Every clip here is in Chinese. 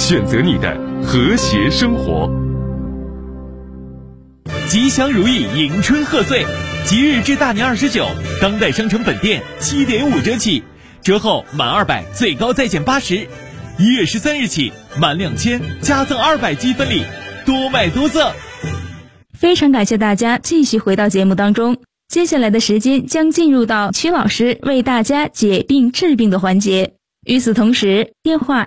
选择你的和谐生活。 吉祥如意，迎春贺岁，即日至大年29，当代商城本店7.5折起，折后满200最高再减80。1月13日起，满2000加赠200积分礼，多买多赠。 非常感谢大家继续回到节目当中，接下来的时间将进入到曲老师为大家解病治病的环节。与此同时，电话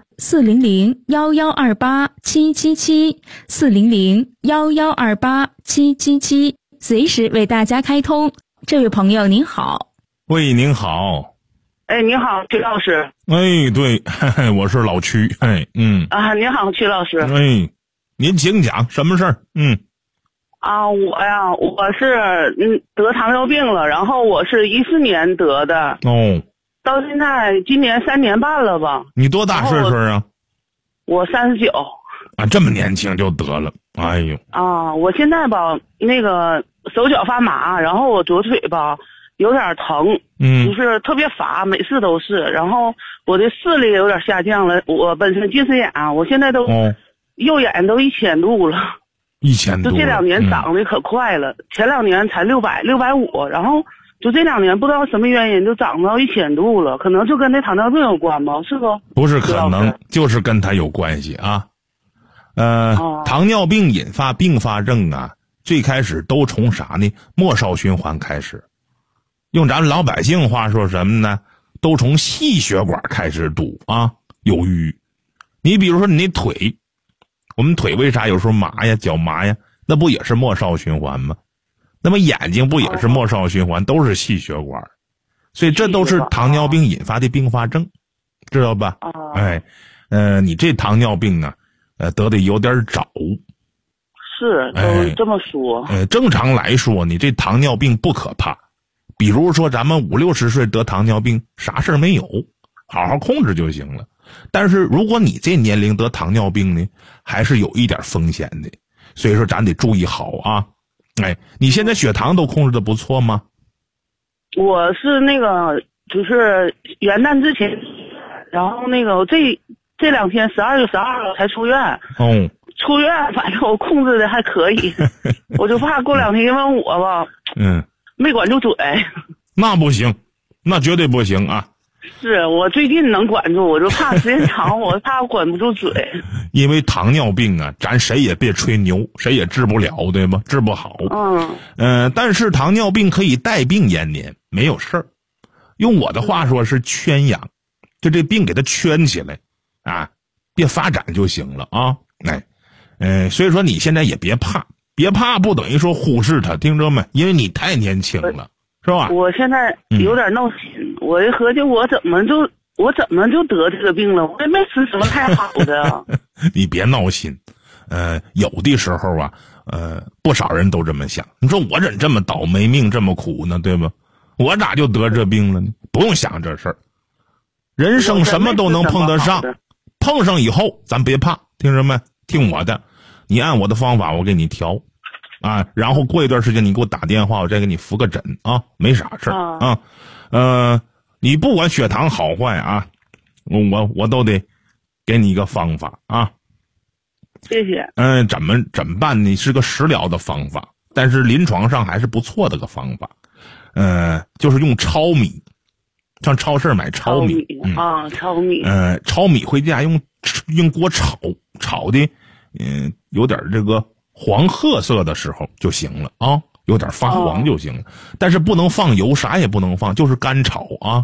400-1128-777，400-1128-777，随时为大家开通。这位朋友您好。 喂，您好。 哎，你好，曲老师。 哎，对，我是老曲。 您好，曲老师。 哎，您请讲什么事儿？ 我是得糖尿病了，然后我是14年得的。 哦。 到现在今年3年半了吧。 你多大岁数啊？ 我39。 啊，这么年轻就得了，哎呦。 我现在吧，那个手脚发麻，然后我左腿吧有点疼，就是特别乏，每次都是。然后我的视力有点下降了，我本身近视眼，我现在都右眼都1000度了。 1000度。 就这2年长得可快了，前2年才600、650，然后就这2年不知道什么原因就长到1000度了，可能就跟那糖尿病有关吗？是不？ 不是可能，就是跟它有关系啊。糖尿病引发并发症啊，最开始都从啥呢？末梢循环开始。用咱们老百姓话说什么呢？都从细血管开始堵啊，有瘀。你比如说你那腿，我们腿为啥有时候麻呀，脚麻呀？那不也是末梢循环吗？那么眼睛不也是末梢循环，都是细血管，所以这都是糖尿病引发的并发症，知道吧？你这糖尿病啊，得的有点早。 是，都这么说。 正常来说，你这糖尿病不可怕。比如说咱们50、60岁得糖尿病，啥事儿没有，好好控制就行了。但是如果你这年龄得糖尿病呢，还是有一点风险的，所以说咱得注意好啊。你现在血糖都控制的不错吗？ 我是那个就是元旦之前，然后那个这2天12月12号才出院。出院反正我控制的还可以，我就怕过2天因为我吧，没管住嘴。 那不行，那绝对不行啊。 是我最近能管住，我就怕时间长，我怕我管不住嘴。 因为糖尿病啊，咱谁也别吹牛，谁也治不了，对吧？治不好。但是糖尿病可以带病延年，没有事儿。用我的话说是圈养，就这病给它圈起来啊，别发展就行了啊。所以说你现在也别怕，别怕不等于说忽视它，听着没？因为你太年轻了，是吧？ 我现在有点闹心，我一合计我怎么就得这个病了？我也没吃什么太好的。 你别闹心，有的时候啊，不少人都这么想。你说我怎这么倒霉，命这么苦呢？对吧？我咋就得这病了呢？不用想这事儿，人生什么都能碰得上，碰上以后咱别怕，听着没？听我的，你按我的方法我给你调啊，然后过一段时间你给我打电话，我再给你扶个诊啊，没啥事儿啊。你不管血糖好坏啊，我都得给你一个方法啊。 谢谢。 怎么办呢？是个食疗的方法，但是临床上还是不错的个方法。就是用糙米，上超市买糙米糙米。 糙米回家用锅炒的，有点这个黄褐色的时候就行了啊，有点发黄就行了。但是不能放油，啥也不能放，就是干炒啊。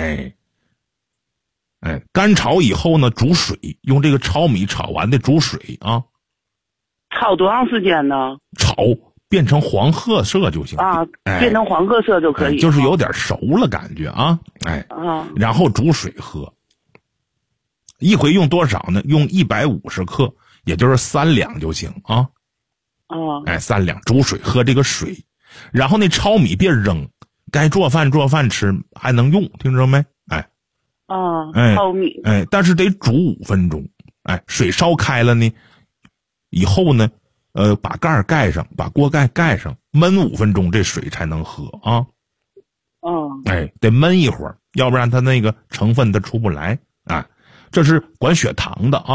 干炒以后呢，煮水，用这个糙米炒完的煮水啊。 炒多长时间呢？ 炒变成黄褐色就行啊， 变成黄褐色就可以， 就是有点熟了感觉啊。然后煮水喝。一回用多少呢？用150克，也就是3两就行啊。3两煮水喝这个水，然后那糙米别扔，该做饭吃还能用，听着没？ 糙米。 但是得煮5分钟。水烧开了呢，以后呢，把盖盖上，把锅盖盖上，焖5分钟，这水才能喝啊。得焖一会儿，要不然它那个成分它出不来。这是管血糖的啊。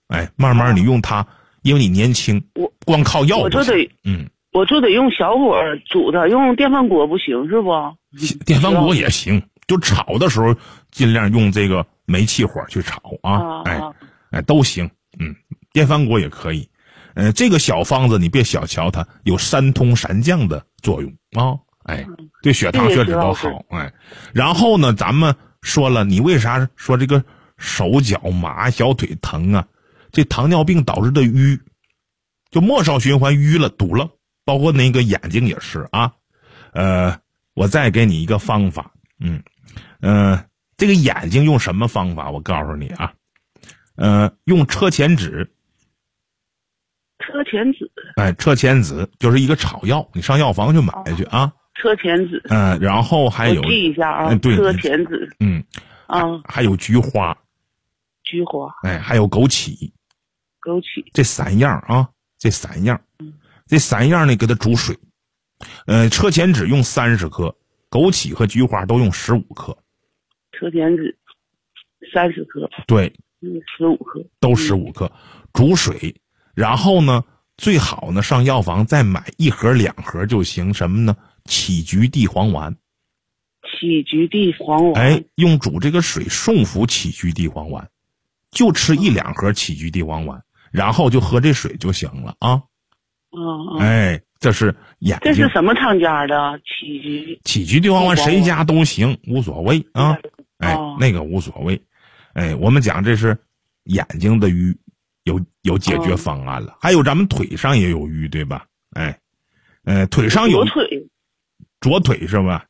慢慢你用它，因为你年轻，光靠药不行。 我就得用小火煮它，用电饭锅不行是不？ 电饭锅也行，就炒的时候尽量用这个煤气火去炒啊，都行。电饭锅也可以。这个小方子你别小瞧它，有三通三降的作用啊，对血糖血脂都好。然后呢，咱们说了，你为啥说这个手脚麻、小腿疼啊？这糖尿病导致的淤，就末梢循环淤了、堵了，包括那个眼睛也是啊。我再给你一个方法，这个眼睛用什么方法？我告诉你啊，用车前子。 车前子， 车前子就是一个草药，你上药房去买去啊。 车前子， 然后还有我记一下啊， 对， 车前子， 还有菊花，还有枸杞，这三样啊，这三样呢给它煮水，车前子用30克，枸杞和菊花都用15克， 车前子30克， 对 ，15克， 都15克，煮水。然后呢，最好呢上药房再买1盒2盒就行。什么呢？杞菊地黄丸。 杞菊地黄丸。 用煮这个水送服杞菊地黄丸，就吃1、2盒杞菊地黄丸，然后就喝这水就行了啊。这是眼睛。 这是什么厂家的杞菊地黄丸？谁家都行，无所谓啊。那个无所谓。我们讲这是眼睛的淤。有解决方案了，还有咱们腿上也有淤，对吧？腿上有左腿是吧？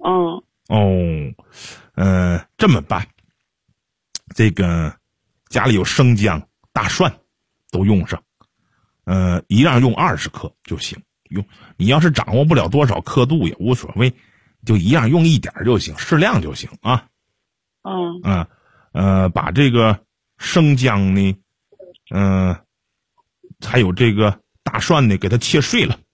这么办？这个家里有生姜、大蒜，都用上，一样用20克就行。你要是掌握不了多少刻度也无所谓，就一样用一点就行，适量就行啊。把这个生姜呢。还有这个大蒜呢，给它切碎了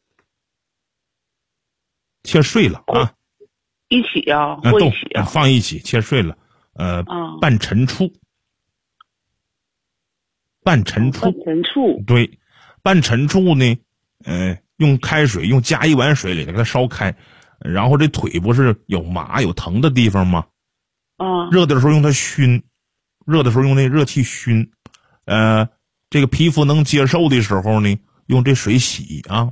啊， 一起啊，和一起啊， 放一起切碎了，拌陈醋，对，拌陈醋呢，用开水，加1碗水里给它烧开，然后这腿不是有麻有疼的地方吗？热的时候用它熏，热的时候用那热气熏，这个皮肤能接受的时候呢，用这水洗啊。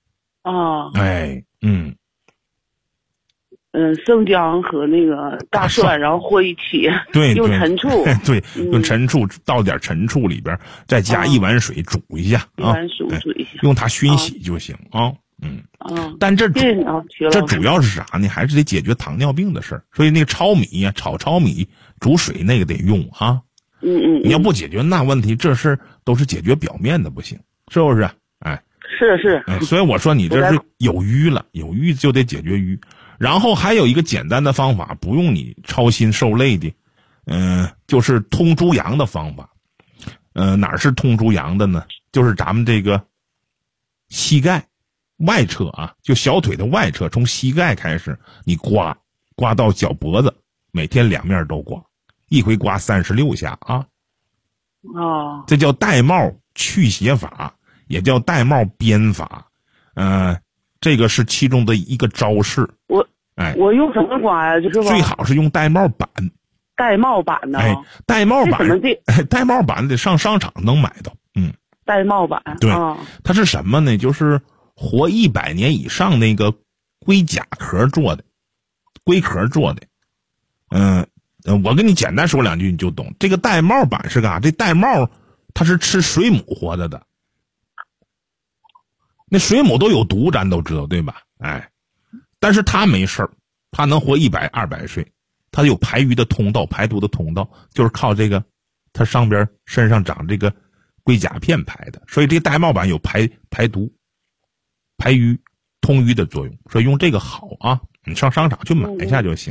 生姜和那个大蒜，然后和一起， 对， 用陈醋， 对，用陈醋倒点陈醋里边，再加1碗水煮一下啊，用它熏洗就行啊。但这主要是啥呢？还是得解决糖尿病的事儿。所以那个糙米呀，炒糙米煮水那个得用啊。你要不解决那问题，这事都是解决表面的，不行，是不是？ 是。 所以我说你这是有淤了，有淤就得解决淤。然后还有一个简单的方法，不用你操心受累的，就是通猪阳的方法。哪是通猪阳的呢？就是咱们这个膝盖外侧啊，就小腿的外侧，从膝盖开始，你刮到脚脖子，每天2面都刮。一回刮36下啊！这叫玳瑁去邪法，也叫玳瑁鞭法。这个是其中的一个招式。 我用什么刮呀？就是最好是用玳瑁板。 玳瑁板呢？ 玳瑁板得上商场能买到。 玳瑁板。 对，它是什么呢？就是活100年以上那个龟甲壳做的，龟壳做的。我跟你简单说2句你就懂。这个玳瑁板是干啥？这玳瑁它是吃水母活着的，那水母都有毒，咱都知道对吧？但是它没事儿，它能活100、200岁，它有排淤的通道、排毒的通道，就是靠这个，它上边身上长这个龟甲片排的，所以这玳瑁板有排毒、排淤、通淤的作用，所以用这个好啊，你上商场去买一下就行。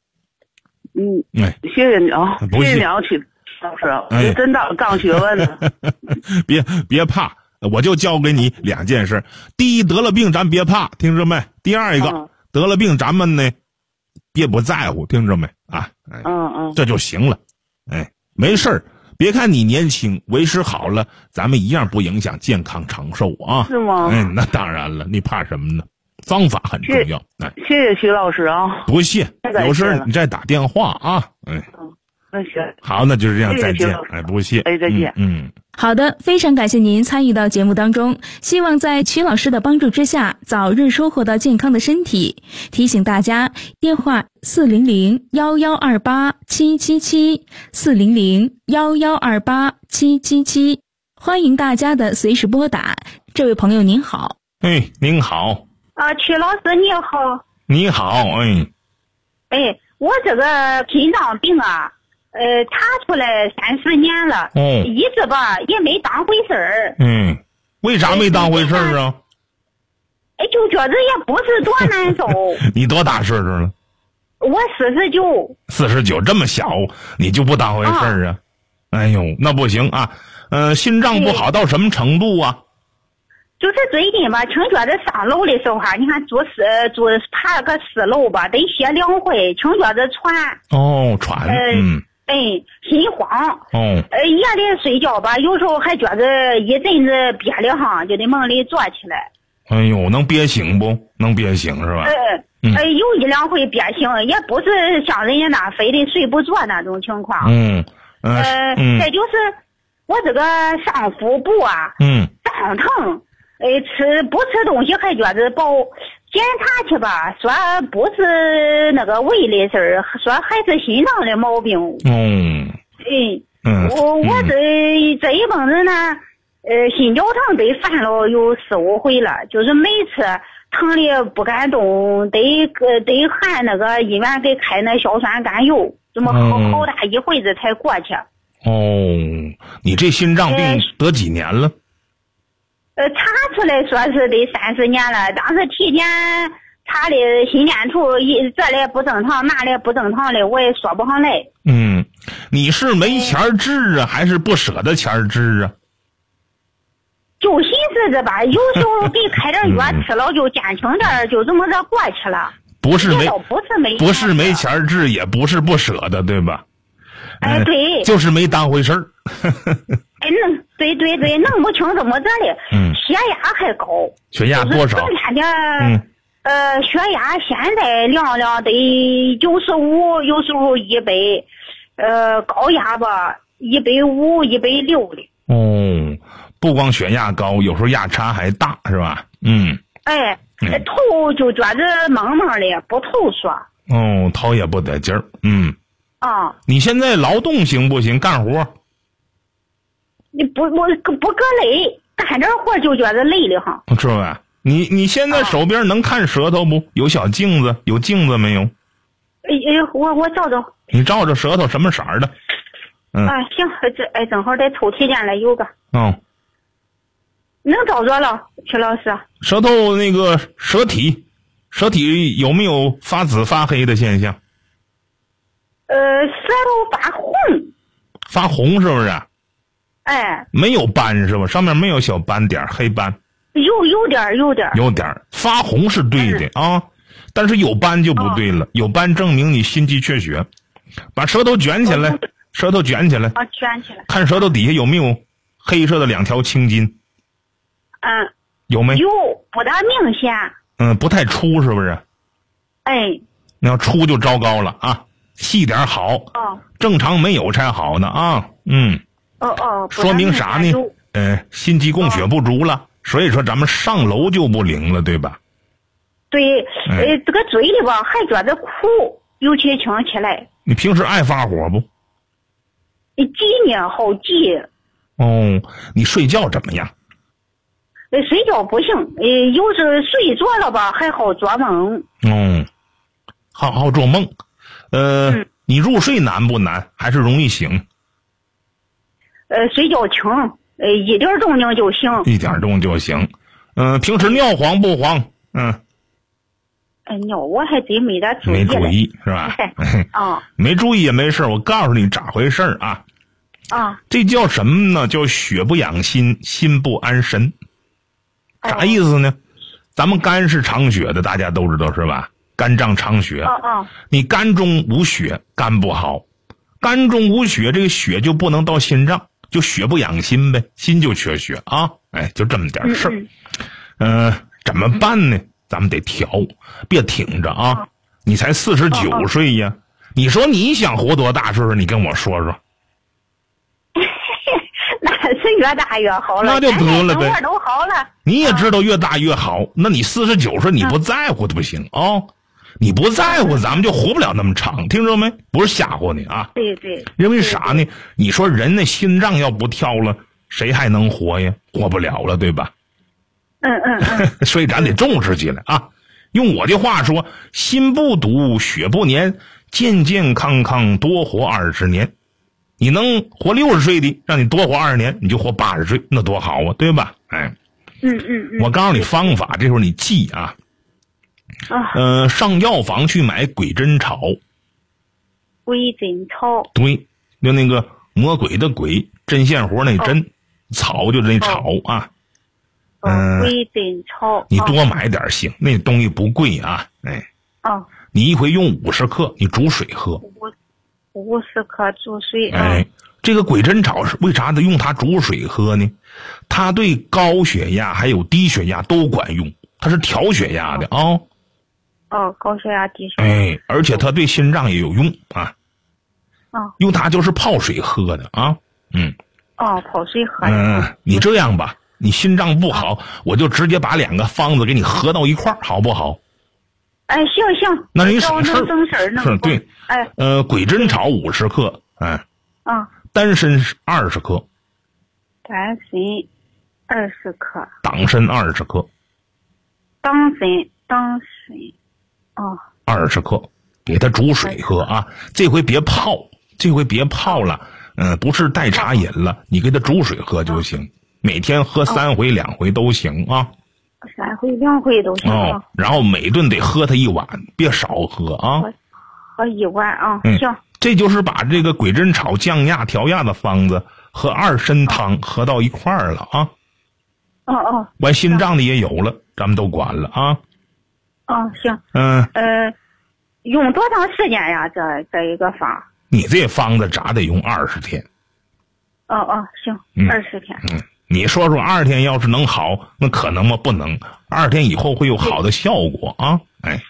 谢谢你啊，谢谢你啊，曲老师，我真当学问呢。 别怕，我就教给你2件事。第一，得了病咱别怕，听着没？第二一个，得了病咱们呢别不在乎，听着没？这就行了。没事儿， 别看你年轻，维持好了，咱们一样不影响健康长寿啊。 是吗？ 那当然了，你怕什么呢？方法很重要。 谢谢徐老师啊。 不谢，有事你再打电话啊。 那行。 好，那就是这样，再见。不谢。 再见。 好的，非常感谢您参与到节目当中，希望在曲老师的帮助之下，早日收获到健康的身体。提醒大家，电话400-1128-777，400-1128-777，欢迎大家的随时拨打。这位朋友您好。 您好。 曲老师你好。 你好。 我这个心脏病啊。查出来30年了，一直吧也没当回事儿。 为啥没当回事儿啊？ 就觉得也不是多难受。 你多大岁数了？ 我49。 49这么小，你就不当回事儿啊？哎呦，那不行啊！心脏不好到什么程度啊？ 就是最近吧，净觉得上楼的时候哈，你看爬个4楼吧，得歇2回，净觉得喘。 喘。 心慌。夜里睡觉吧，有时候还觉得一阵子憋的哈，就得梦里坐起来。 哎呦，能憋醒不？能憋醒是吧？ 有1、2回憋醒，也不是像人家那非得睡不着那种情况。再就是我这个上腹部啊，胀疼，不吃东西还觉得饱。检查去吧，说不是那个胃的事儿，说还是心脏的毛病。我这一辈子呢，心绞疼得犯了有4、5回了，就是每次疼的不敢动，得喊那个医院给开那硝酸甘油，这么好大一会子才过去。 你这心脏病得几年了？ 查出来说是得30年了，当时体检查的心电图这里不正常，那里不正常的，我也说不上来。 你是没钱治啊，还是不舍得钱治啊？ 就寻思着吧，有时候给开点药吃了就减轻点，就这么着过去了。不是没钱治，也不是不舍得，对吧？ 对， 就是没当回事儿。 对，弄不清怎么着的。血压还高。 血压多少？ 血压现在量得95，有时候100，高压吧150、160的。 不光血压高，有时候压差还大，是吧？ 头就觉着蒙蒙的，不透爽。 头也不得劲儿。你现在劳动行不行？干活？ 你不搁累，干点活就觉得累的哈。 是吧？你现在手边能看舌头不？有小镜子？有镜子没有？ 我照照。 你照着舌头什么色儿的？ 行，正好在抽屉间来有个。能照着了，曲老师。 舌头那个舌体有没有发紫发黑的现象？ 舌头发红。 发红是不是？没有斑是吧？上面没有小斑点黑斑。 有点发红是对的啊，但是有斑就不对了。有斑证明你心肌缺血。把舌头卷起来，卷起来，看舌头底下有没有黑色的2条青筋。有没有？ 不大明显。 不太粗是不是？那要粗就糟糕了啊，细点好。正常没有才好呢啊。说明啥呢？心肌供血不足了，所以说咱们上楼就不灵了，对吧？ 对，这个嘴里吧还觉得苦，尤其听起来。 你平时爱发火不？ 急呢，好急。 你睡觉怎么样？ 睡觉不行，有时睡着了吧还好做梦。 好做梦。你入睡难不难？还是容易醒？ 睡觉轻，一点动静就行。 一点动就行。平时尿黄不黄？ 尿我还真没咋注意。 没注意是吧？没注意也没事，我告诉你咋回事啊？这叫什么呢？叫血不养心，心不安神。啥意思呢？咱们肝是藏血的，大家都知道是吧？肝脏藏血。你肝中无血，肝不好。 肝中无血，这个血就不能到心脏，就血不养心呗，心就缺血啊。哎，就这么点事儿。怎么办呢？咱们得调，别挺着啊。你才49岁呀，你说你想活多大岁数？你跟我说说。 那是越大越好了， 那就得了呗。 都好了， 你也知道越大越好。那你49岁你不在乎的不行啊。你不在乎，咱们就活不了那么长，听着没？不是吓唬你啊。 对对。 因为啥呢？你说人的心脏要不跳了，谁还能活呀？活不了了，对吧？所以咱得重视起来啊。用我的话说，心不堵，血不粘，健健康康多活20年。你能活60岁的，让你多活20年，你就活80岁，那多好啊，对吧？哎，我告诉你方法，这时候你记啊。上药房去买鬼针草。 鬼针草。 对，就那个魔鬼的鬼，针线活那针，草就是那草啊。 鬼针草。 你多买点行，那东西不贵啊。哎。你一回用50克，你煮水喝。 50克煮水。 哎，这个鬼针草是为啥得用它煮水喝呢？它对高血压还有低血压都管用，它是调血压的啊。 高血压低血压。 哎，而且它对心脏也有用啊。用它就是泡水喝的啊。 泡水喝的。 你这样吧，你心脏不好，我就直接把2个方子给你合到一块儿，好不好？ 哎，行。 那你省事省事儿， 是对。 哎。 鬼针草50克，丹参20克。 丹参20克。 党参20克。 党参。 20克，给它煮水喝啊！这回别泡了，不是代茶饮了，你给它煮水喝就行。每天喝3回2回都行啊。 3回2回都行。 然后每顿得喝它1碗，别少喝啊。 喝1碗啊。行。 这就是把这个鬼针草降压调压的方子和2参汤合到一块儿了啊。完心脏的也有了，咱们都管了啊。 行。用多长时间呀？这一个方？ 你这方子咋得用20天？ 行，20天。 你说说20天要是能好，那可能吗？不能。20天以后会有好的效果啊！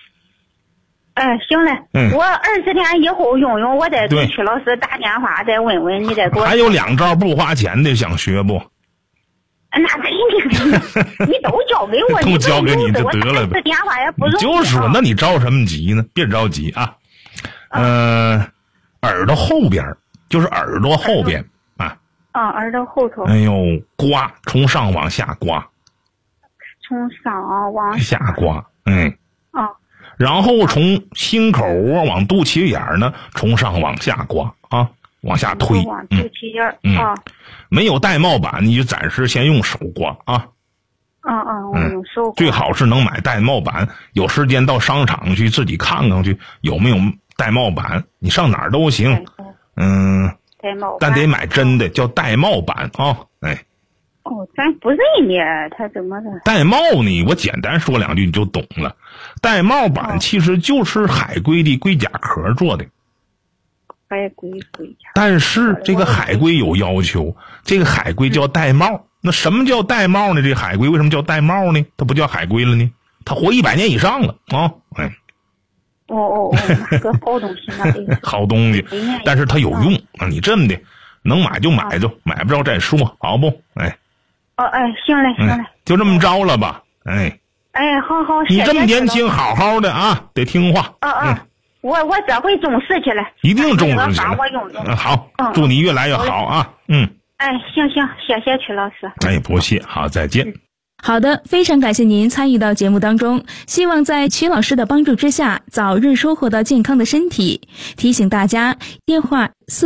行嘞。我20天以后用，我再给曲老师打电话，再问问你，再给我。 还有2招不花钱的，想学不？ 那肯定，你都交给我， 都交给你就得了呗。 电话也不容易。 就是说，那你着什么急呢？别着急啊。耳朵后边，就是耳朵后边啊。 耳朵后头。 哎呦，刮，从上往下刮。 从上往下刮，然后从心口窝往肚脐眼呢，从上往下刮啊。往下推， 往肚脐眼没有带帽板，你就暂时先用手刮啊。 我用手刮。 最好是能买带帽板，有时间到商场去自己看看去，有没有带帽板？你上哪儿都行。 带帽板， 但得买真的，叫带帽板啊。 咱不认呢，他怎么的？ 带帽呢？我简单说2句你就懂了。带帽板其实就是海龟的龟甲壳做的。 海龟甲。 但是这个海龟有要求，这个海龟叫玳瑁。那什么叫玳瑁呢？这海龟为什么叫玳瑁呢？它不叫海龟了呢？它活100年以上了啊！ 个好东西呢。 好东西，但是它有用啊！你这么的，能买就买着，买不着再说，好不？ 行嘞， 就这么着了吧？ 好， 你这么年轻，好好的啊，得听话。 我这回重视起来， 一定重视起来。 我用。 好，祝你越来越好啊！ 行，谢谢曲老师。 不谢，好，再见。 好的，非常感谢您参与到节目当中，希望在曲老师的帮助之下，早日收获到健康的身体。提醒大家，电话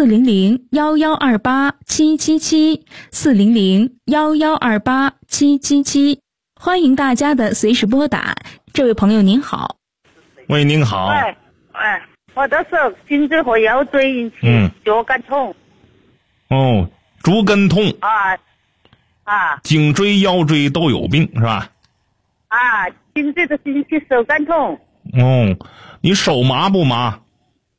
400-1128-777，400-1128-777，欢迎大家的随时拨打。这位朋友您好。 喂，您好。 我的是颈椎和腰椎引起脚感痛。 足跟痛颈椎腰椎都有病是吧？ 颈椎的引起手感痛。 你手麻不麻？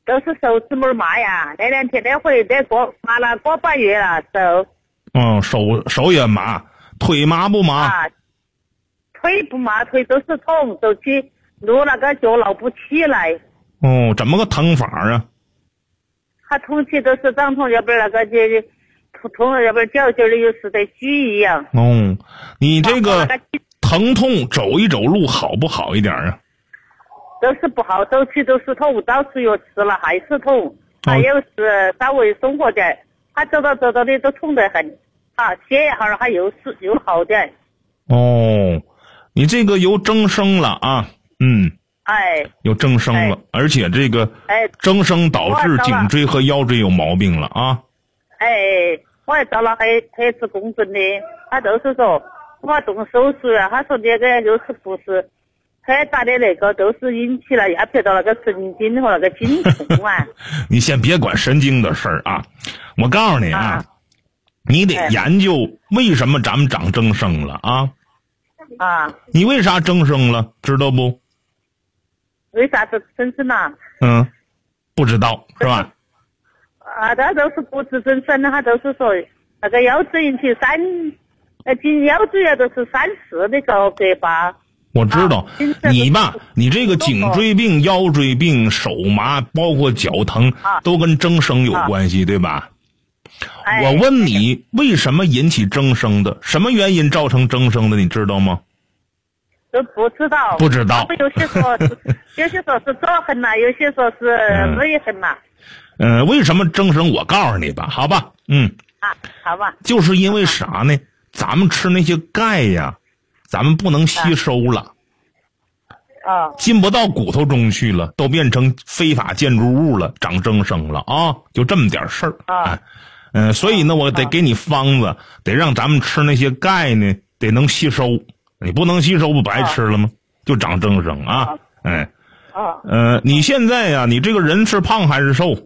都是手指拇麻呀，那2天那回得麻了个半月了手。 手也麻，腿麻不麻？ 啊，腿不麻，腿都是痛，走起路那个脚老不起来。 怎么个疼法啊？ 他痛起都是胀痛，要不然那个痛，要不然脚的又是在举一样。 你这个疼痛走一走路好不好一点啊？ 都是不好，走起都是痛，到处药吃了还是痛，还有是稍微松活点，他走到的都痛得很，血压还又好点。 你这个有增生了啊，有增生了，而且这个增生导致颈椎和腰椎有毛病了啊。 我也找了黑子公证的，他都是说我动手术啊，他说那个就是不是他打的那个都是引起了压迫到那个神经和那个筋痛啊。 你先别管神经的事儿啊，我告诉你啊，你得研究为什么咱们长增生了啊。你为啥增生了知道不？ 为啥是增生了？ 不知道是吧？ 他都是不治增生的，他都是说那个腰椎引起腰椎啊都是3-4的高给吧。 我知道，你吧，你这个颈椎病、腰椎病、手麻，包括脚疼，都跟增生有关系，对吧？我问你，为什么引起增生的？什么原因造成增生的？你知道吗？ 都不知道。 不知道。 有些说是左痕呐，有些说是内痕呐。 为什么增生？我告诉你吧，好吧， 好吧。 就是因为啥呢？咱们吃那些钙呀，咱们不能吸收了，进不到骨头中去了，都变成非法建筑物了，长增生了啊，就这么点事儿所以呢，我得给你方子，得让咱们吃那些钙呢，得能吸收，你不能吸收不白吃了吗？就长增生啊，你现在呀，你这个人是胖还是瘦？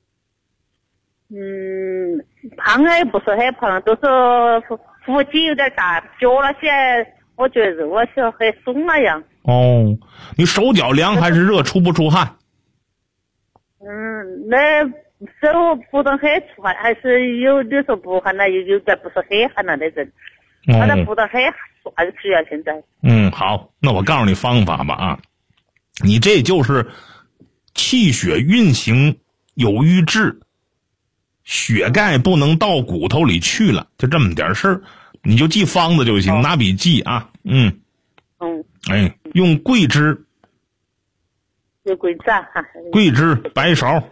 胖也不是很胖，都是腹肌有点大，脚那些我觉得我是很松那样。 你手脚凉还是热，出不出汗？ 那手不能很出汗，还是有的时候不汗了，有点不是很汗了那阵，把它不得很酸水啊现在。 好，那我告诉你方法吧啊，你这就是气血运行有瘀滞，血钙不能到骨头里去了，就这么点事儿，你就记方子就行，拿笔记啊。用桂枝。 有桂枝啊。 桂枝、白芍。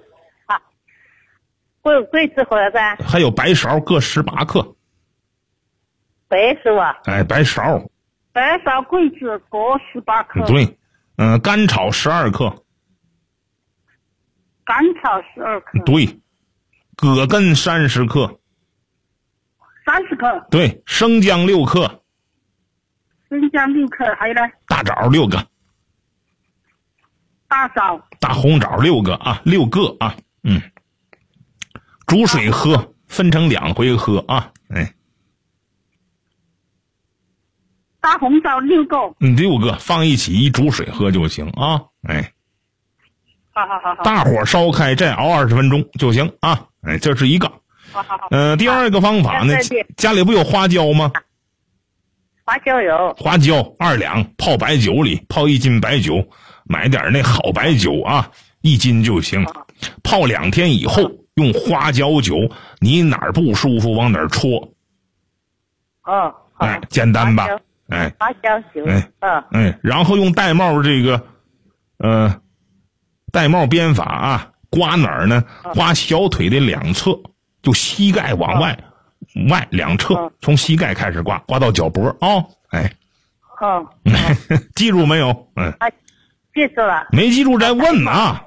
桂枝和那个。 还有白芍各18克。 白芍啊。 白芍。 白芍、桂枝各18克。 对，甘草12克。 甘草12克。 对，葛根30克。 30克。 对，生姜6克。 生姜6克，还有呢？ 大枣6个。大红枣6个啊，6个啊，煮水喝，分成2回喝啊， 大红枣6个 ，6个放一起一煮水喝就行啊， 好。 大火烧开，再熬20分钟就行啊，这是一个。第二个方法呢，家里不有花椒吗？ 花椒有。 花椒2两，泡白酒里，泡1斤白酒，买点那好白酒啊，1斤就行。泡2天以后，用花椒酒，你哪儿不舒服往哪儿搓。简单吧？ 花椒酒。 然后用玳瑁这个，玳瑁鞭法啊，刮哪儿呢？刮小腿的2侧，就膝盖往外2侧，从膝盖开始刮到脚脖记住没有？ 记住了。 没记住再问啊！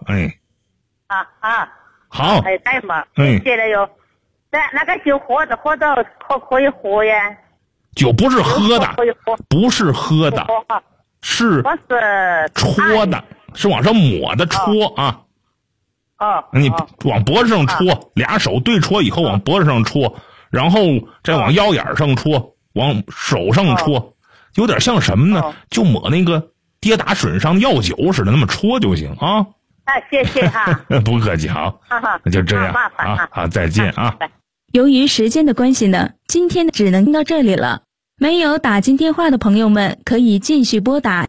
好。 还带嘛？记得有。那个酒喝到可以喝呀？ 酒不是喝的，不是喝的，是搓的，是往上抹的搓啊。你往脖子上搓，2手对搓以后往脖子上搓，然后再往腰眼上搓，往手上搓，有点像什么呢？就抹那个跌打损伤药酒似的，那么搓就行啊。 谢谢哈。 不客气，好，那就这样啊，好，再见啊。 由于时间的关系呢，今天只能到这里了。没有打进电话的朋友们，可以继续拨打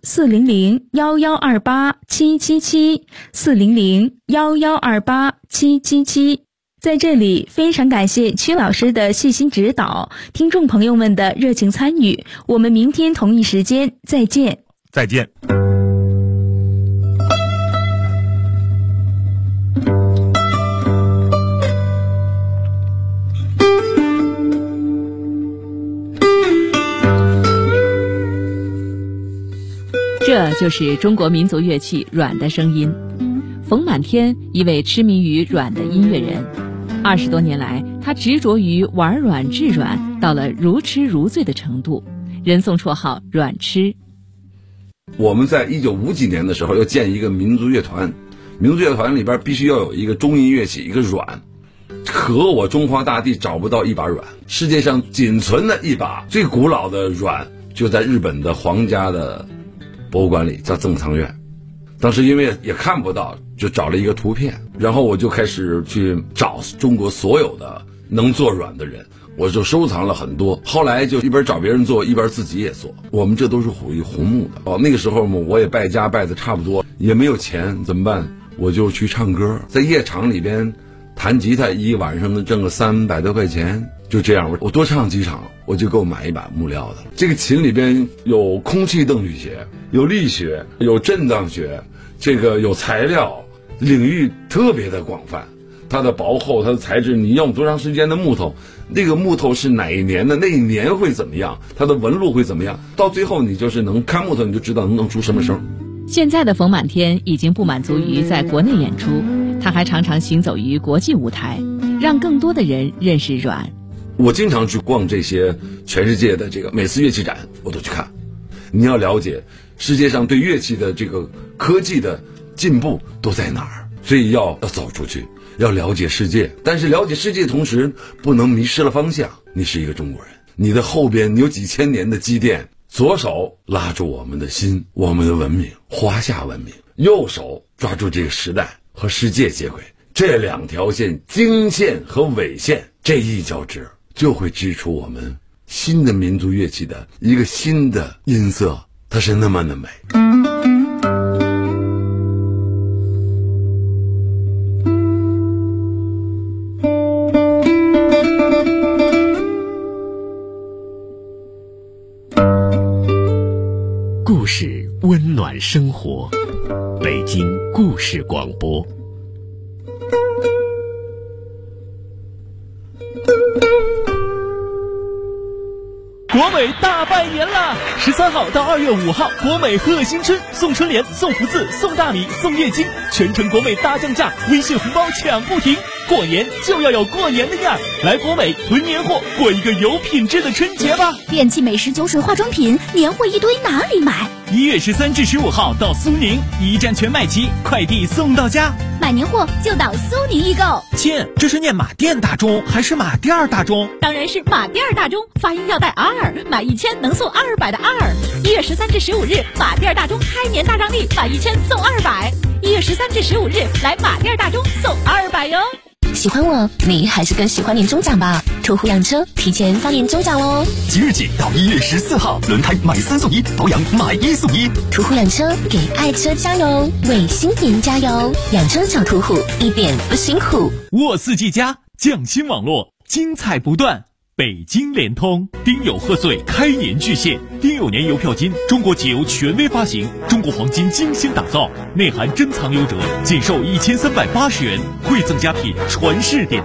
400-1128-777，400-1128-777。在这里，非常感谢曲老师的细心指导，听众朋友们的热情参与。我们明天同一时间再见。 再见。 这就是中国民族乐器阮的声音。冯满天，一位痴迷于阮的音乐人，20多年来，他执着于玩阮制阮，到了如痴如醉的程度，人送绰号阮痴。 我们在1950几年的时候要建一个民族乐团，民族乐团里边必须要有一个中音乐器，一个阮。可我中华大地找不到一把阮，世界上仅存的一把最古老的阮就在日本的皇家的博物馆里，叫赠藏院。当时因为也看不到，就找了一个图片，然后我就开始去找中国所有的能做阮的人，我就收藏了很多。后来就一边找别人做，一边自己也做。我们这都是属于红木的。那个时候我也败家败的差不多，也没有钱，怎么办？我就去唱歌，在夜场里边弹吉他，一晚上能挣个300多块钱。就这样，我多唱几场，我就够买一把木料的。这个琴里边有空气动力学，有力学，有震荡学，这个有材料，领域特别的广泛。它的薄厚，它的材质，你用多长时间的木头，那个木头是哪一年的，那一年会怎么样，它的纹路会怎么样，到最后你就是能看木头，你就知道能出什么声。 现在的冯满天已经不满足于在国内演出，他还常常行走于国际舞台，让更多的人认识阮。 我经常去逛这些全世界的这个每次乐器展，我都去看。你要了解世界上对乐器的这个科技的进步都在哪儿，所以要走出去，要了解世界。但是了解世界的同时，不能迷失了方向。你是一个中国人，你的后边你有几千年的积淀，左手拉住我们的心，我们的文明，华夏文明；右手抓住这个时代和世界接轨。这两条线，经线和纬线，这一交织，就会织出我们新的民族乐器的一个新的音色，它是那么的美。 故事温暖生活，北京故事广播。 国美大拜年啦！13号到2月5号，国美贺新春，送春联、送福字、送大米、送月经，全程国美大降价，微信红包抢不停。过年就要有过年的样儿，来国美囤年货，过一个有品质的春节吧！ 电器、美食、酒水、化妆品，年货一堆，哪里买 ？1月13至15号到苏宁，一站全卖齐，快递送到家。 买年货就到苏宁易购。 亲，这是念马店大中还是马店大中？ 当然是马店大中，发音要带2，买1000能送200的2。1月13至15日，马店大中开年大让利，买1000送200。1月13至15日，来马店大中送200哟。喜欢我，你还是更喜欢年终奖吧？途虎养车提前发年终奖喽！ 即日起到1月14号，轮胎买3送1，保养买1送1。 途虎养车给爱车加油，为新年加油！养车找途虎，一点不辛苦。 沃4G+匠心网络，精彩不断。北京联通丁酉贺岁开年巨献，丁酉年邮票金，中国解忧权威发行，中国黄金精心打造，内含珍藏优折，仅售1380元，馈赠佳品，传世典